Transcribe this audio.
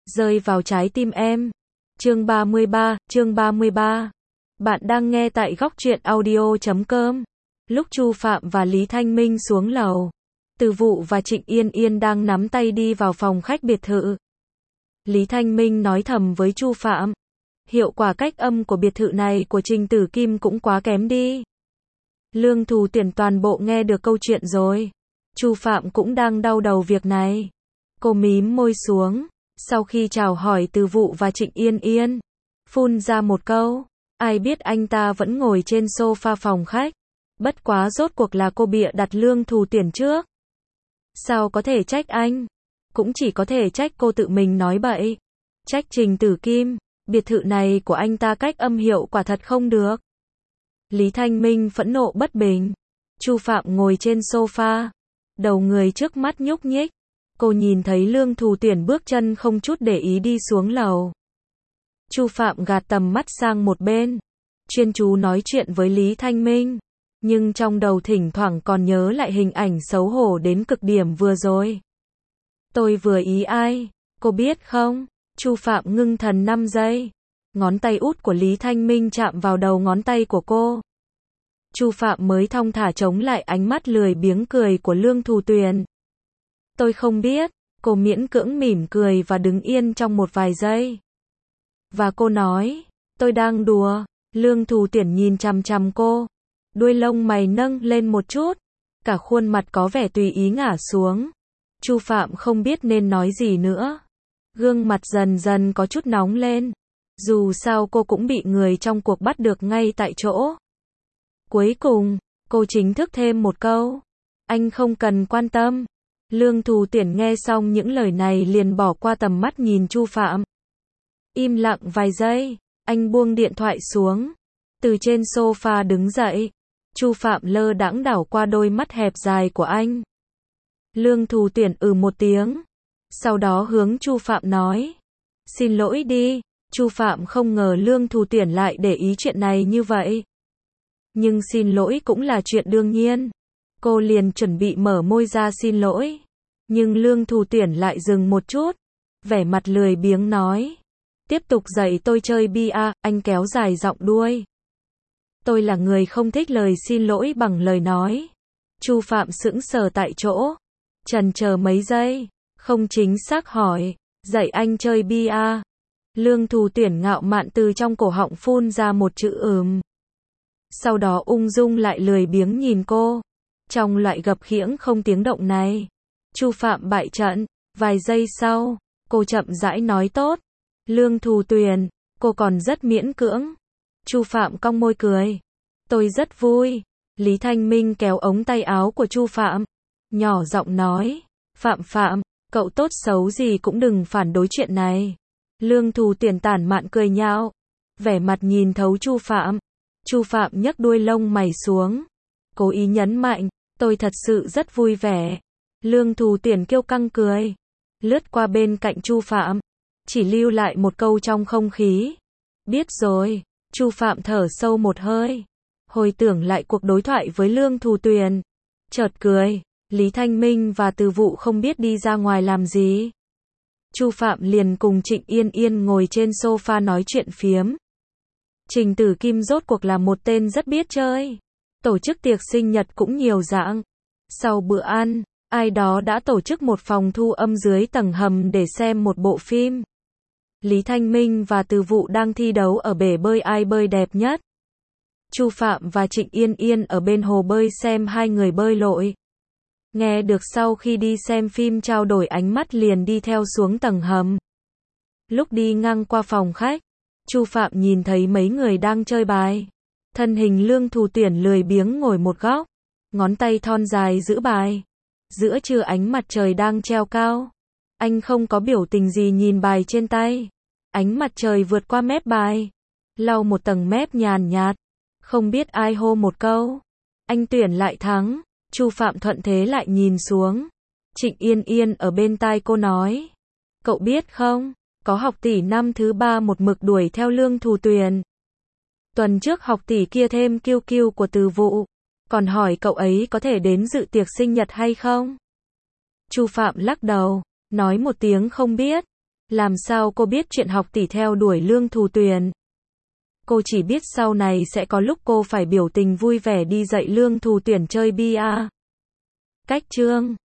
rơi vào trái tim em. Chương 33. Bạn đang nghe tại góc truyện audio.com. Lúc Chu Phạm và Lý Thanh Minh xuống lầu, Từ Vụ và Trịnh Yên Yên đang nắm tay đi vào phòng khách biệt thự. Lý Thanh Minh nói thầm với Chu Phạm, hiệu quả cách âm của biệt thự này của Trình Tử Kim cũng quá kém đi. Lương Thù Tuyển toàn bộ nghe được câu chuyện rồi. Chu Phạm cũng đang đau đầu việc này. Cô mím môi xuống, sau khi chào hỏi Từ Vụ và Trịnh Yên Yên, phun ra một câu, ai biết anh ta vẫn ngồi trên sofa phòng khách. Bất quá rốt cuộc là cô bịa đặt Lương Thù Tuyển trước. Sao có thể trách anh? Cũng chỉ có thể trách cô tự mình nói bậy. Trách Trình Tử Kim, biệt thự này của anh ta cách âm hiệu quả thật không được. Lý Thanh Minh phẫn nộ bất bình. Chu Phạm ngồi trên sofa, đầu người trước mắt nhúc nhích. Cô nhìn thấy Lương Thù Tuyển bước chân không chút để ý đi xuống lầu. Chu Phạm gạt tầm mắt sang một bên, chuyên chú nói chuyện với Lý Thanh Minh, nhưng trong đầu thỉnh thoảng còn nhớ lại hình ảnh xấu hổ đến cực điểm vừa rồi. Tôi vừa ý ai, cô biết không? Chu Phạm ngưng thần 5 giây. Ngón tay út của Lý Thanh Minh chạm vào đầu ngón tay của cô. Chu Phạm mới thong thả chống lại ánh mắt lười biếng cười của Lương Thù Tuyển. Tôi không biết, cô miễn cưỡng mỉm cười và đứng yên trong một vài giây. Và cô nói, tôi đang đùa. Lương Thù Tuyển nhìn chằm chằm cô, đuôi lông mày nâng lên một chút, cả khuôn mặt có vẻ tùy ý ngả xuống. Chu Phạm không biết nên nói gì nữa. Gương mặt dần dần có chút nóng lên. Dù sao cô cũng bị người trong cuộc bắt được ngay tại chỗ. Cuối cùng, cô chính thức thêm một câu. Anh không cần quan tâm. Lương Thù Tuyển nghe xong những lời này liền bỏ qua tầm mắt nhìn Chu Phạm. Im lặng vài giây, anh buông điện thoại xuống. Từ trên sofa đứng dậy. Chu Phạm lơ đãng đảo qua đôi mắt hẹp dài của anh. Lương Thù Tuyển một tiếng. Sau đó hướng Chu Phạm nói. Xin lỗi đi. Chu Phạm không ngờ Lương Thù Tuyển lại để ý chuyện này như vậy. Nhưng xin lỗi cũng là chuyện đương nhiên. Cô liền chuẩn bị mở môi ra xin lỗi. Nhưng Lương Thù Tuyển lại dừng một chút. Vẻ mặt lười biếng nói. Tiếp tục dạy tôi chơi bia, anh kéo dài giọng đuôi. Tôi là người không thích lời xin lỗi bằng lời nói. Chu Phạm sững sờ tại chỗ. Chần chờ mấy giây. Không chính xác hỏi. Dạy anh chơi bia. Lương Thù Tuyển ngạo mạn từ trong cổ họng phun ra một chữ Sau đó ung dung lại lười biếng nhìn cô. Trong loại gập khiễng không tiếng động này, Chu Phạm bại trận. Vài giây sau, cô chậm rãi nói tốt. Lương Thù Tuyển, cô còn rất miễn cưỡng. Chu Phạm cong môi cười. Tôi rất vui. Lý Thanh Minh kéo ống tay áo của Chu Phạm, nhỏ giọng nói. Phạm, cậu tốt xấu gì cũng đừng phản đối chuyện này. Lương Thù Tuyển tản mạn cười nhạo, vẻ mặt nhìn thấu Chu Phạm. Chu Phạm nhấc đuôi lông mày xuống, cố ý nhấn mạnh, tôi thật sự rất vui vẻ. Lương Thù Tuyển kiêu căng cười, lướt qua bên cạnh Chu Phạm, chỉ lưu lại một câu trong không khí. Biết rồi. Chu Phạm thở sâu một hơi, hồi tưởng lại cuộc đối thoại với Lương Thù Tuyển, chợt cười. Lý Thanh Minh và Từ Vụ không biết đi ra ngoài làm gì. Chu Phạm liền cùng Trịnh Yên Yên ngồi trên sofa nói chuyện phiếm. Trình Tử Kim rốt cuộc là một tên rất biết chơi. Tổ chức tiệc sinh nhật cũng nhiều dạng. Sau bữa ăn, ai đó đã tổ chức một phòng thu âm dưới tầng hầm để xem một bộ phim. Lý Thanh Minh và Từ Vụ đang thi đấu ở bể bơi ai bơi đẹp nhất. Chu Phạm và Trịnh Yên Yên ở bên hồ bơi xem hai người bơi lội. Nghe được sau khi đi xem phim trao đổi ánh mắt liền đi theo xuống tầng hầm. Lúc đi ngang qua phòng khách, Chu Phạm nhìn thấy mấy người đang chơi bài. Thân hình Lương Thù Tuyển lười biếng ngồi một góc, ngón tay thon dài giữ bài. Giữa trưa ánh mặt trời đang treo cao. Anh không có biểu tình gì nhìn bài trên tay. Ánh mặt trời vượt qua mép bài, lau một tầng mép nhàn nhạt. Không biết ai hô một câu. Anh Tuyển lại thắng. Chu Phạm thuận thế lại nhìn xuống. Trịnh Yên Yên ở bên tai cô nói. Cậu biết không, có học tỷ năm thứ 3 một mực đuổi theo Lương Thù Tuyển. Tuần trước học tỷ kia thêm kiêu kiêu của Từ Vụ, còn hỏi cậu ấy có thể đến dự tiệc sinh nhật hay không. Chu Phạm lắc đầu, nói một tiếng không biết. Làm sao cô biết chuyện học tỷ theo đuổi Lương Thù Tuyền? Cô chỉ biết sau này sẽ có lúc cô phải biểu tình vui vẻ đi dạy Lương Thù Tuyển chơi bia. Cách chương